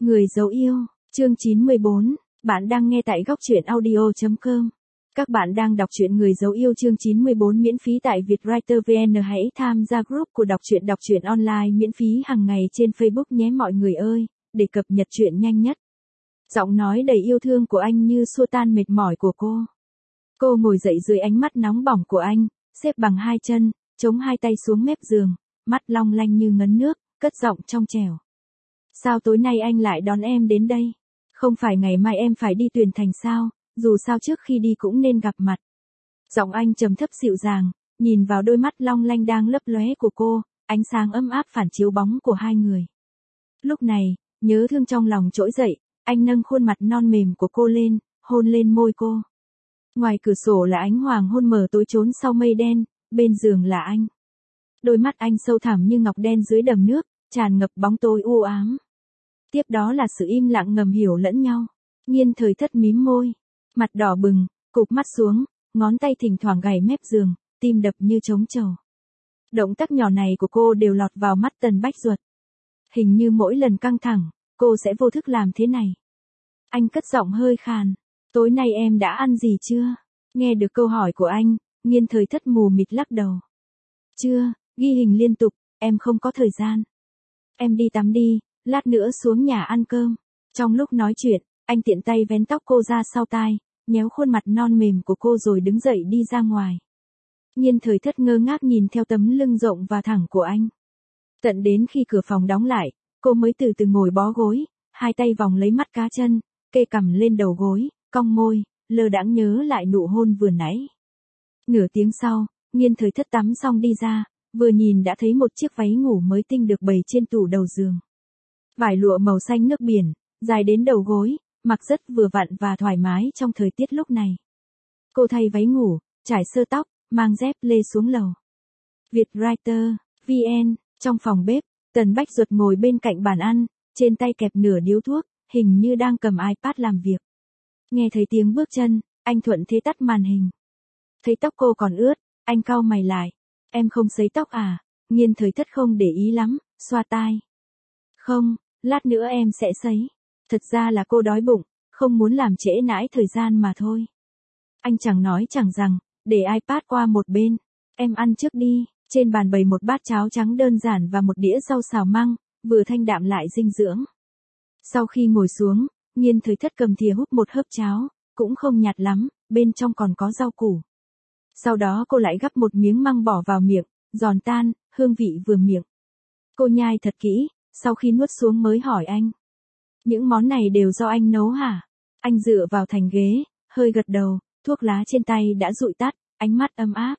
Người dấu yêu, chương 94, bạn đang nghe tại góc truyện audio.com. Các bạn đang đọc truyện Người dấu yêu chương 94 miễn phí tại Vietwriter VN. Hãy tham gia group của đọc truyện online miễn phí hàng ngày trên Facebook nhé mọi người ơi, để cập nhật truyện nhanh nhất. Giọng nói đầy yêu thương của anh như xua tan mệt mỏi của cô. Cô ngồi dậy dưới ánh mắt nóng bỏng của anh, xếp bằng hai chân, chống hai tay xuống mép giường, mắt long lanh như ngấn nước, cất giọng trong trẻo. Sao tối nay anh lại đón em đến đây? Không phải ngày mai em phải đi Tuyền Thành sao, dù sao trước khi đi cũng nên gặp mặt. Giọng anh trầm thấp dịu dàng, nhìn vào đôi mắt long lanh đang lấp lóe của cô, ánh sáng ấm áp phản chiếu bóng của hai người. Lúc này, nhớ thương trong lòng trỗi dậy, anh nâng khuôn mặt non mềm của cô lên, hôn lên môi cô. Ngoài cửa sổ là ánh hoàng hôn mờ tối trốn sau mây đen, bên giường là anh. Đôi mắt anh sâu thẳm như ngọc đen dưới đầm nước, tràn ngập bóng tối u ám. Tiếp đó là sự im lặng ngầm hiểu lẫn nhau. Nhiên Thời Thất mím môi, mặt đỏ bừng, cụp mắt xuống, ngón tay thỉnh thoảng gảy mép giường, tim đập như trống trầu. Động tác nhỏ này của cô đều lọt vào mắt Tần Bách Duật. Hình như mỗi lần căng thẳng, cô sẽ vô thức làm thế này. Anh cất giọng hơi khàn, tối nay em đã ăn gì chưa? Nghe được câu hỏi của anh, Nhiên Thời Thất mù mịt lắc đầu. Chưa, ghi hình liên tục, em không có thời gian. Em đi tắm đi, lát nữa xuống nhà ăn cơm. Trong lúc nói chuyện, anh tiện tay vén tóc cô ra sau tai, nhéo khuôn mặt non mềm của cô rồi đứng dậy đi ra ngoài. Nhiên Thời Thất ngơ ngác nhìn theo tấm lưng rộng và thẳng của anh. Tận đến khi cửa phòng đóng lại, cô mới từ từ ngồi bó gối, hai tay vòng lấy mắt cá chân, kê cằm lên đầu gối, cong môi, lơ đãng nhớ lại nụ hôn vừa nãy. Nửa tiếng sau, Nhiên Thời Thất tắm xong đi ra, vừa nhìn đã thấy một chiếc váy ngủ mới tinh được bày trên tủ đầu giường. Vải lụa màu xanh nước biển, dài đến đầu gối, mặc rất vừa vặn và thoải mái trong thời tiết lúc này. Cô thay váy ngủ, trải sơ tóc, mang dép lê xuống lầu. Vietwriter VN, trong phòng bếp, Tần Bách Duật ngồi bên cạnh bàn ăn, trên tay kẹp nửa điếu thuốc, hình như đang cầm iPad làm việc. Nghe thấy tiếng bước chân, anh thuận thế tắt màn hình. Thấy tóc cô còn ướt, anh cau mày lại. Em không sấy tóc à? Nhiên Thời Thất không để ý lắm, xoa tai. Không, lát nữa em sẽ sấy. Thật ra là cô đói bụng, không muốn làm trễ nãi thời gian mà thôi. Anh chẳng nói chẳng rằng, để iPad qua một bên. Em ăn trước đi. Trên bàn bày một bát cháo trắng đơn giản và một đĩa rau xào măng, vừa thanh đạm lại dinh dưỡng. Sau khi ngồi xuống, Nhiên Thời Thất cầm thìa húp một hớp cháo, cũng không nhạt lắm, bên trong còn có rau củ. Sau đó cô lại gắp một miếng măng bỏ vào miệng, giòn tan, hương vị vừa miệng. Cô nhai thật kỹ, sau khi nuốt xuống mới hỏi anh. Những món này đều do anh nấu hả? Anh dựa vào thành ghế, hơi gật đầu, thuốc lá trên tay đã dụi tắt, ánh mắt ấm áp.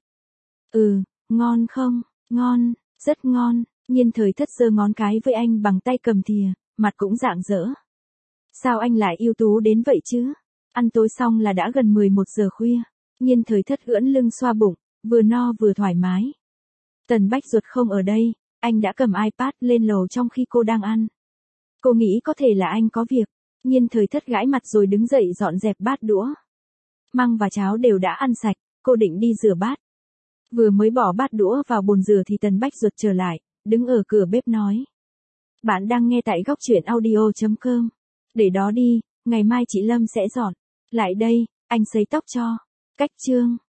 Ngon không? Ngon, rất ngon. Nhiên Thời Thất giơ ngón cái với anh bằng tay cầm thìa, mặt cũng rạng rỡ. Sao anh lại ưu tú đến vậy chứ? Ăn tối xong là đã gần 11 giờ khuya. Nhiên Thời Thất ưỡn lưng xoa bụng, vừa no vừa thoải mái. Tần Bách Duật không ở đây, anh đã cầm iPad lên lầu trong khi cô đang ăn. Cô nghĩ có thể là anh có việc. Nhiên Thời Thất gãi mặt rồi đứng dậy dọn dẹp bát đũa. Măng và cháo đều đã ăn sạch, cô định đi rửa bát. Vừa mới bỏ bát đũa vào bồn rửa thì Tần Bách Duật trở lại, đứng ở cửa bếp nói. Bạn đang nghe tại góc truyện audio.com. Để đó đi, ngày mai chị Lâm sẽ dọn. Lại đây, anh sấy tóc cho. Cách chương.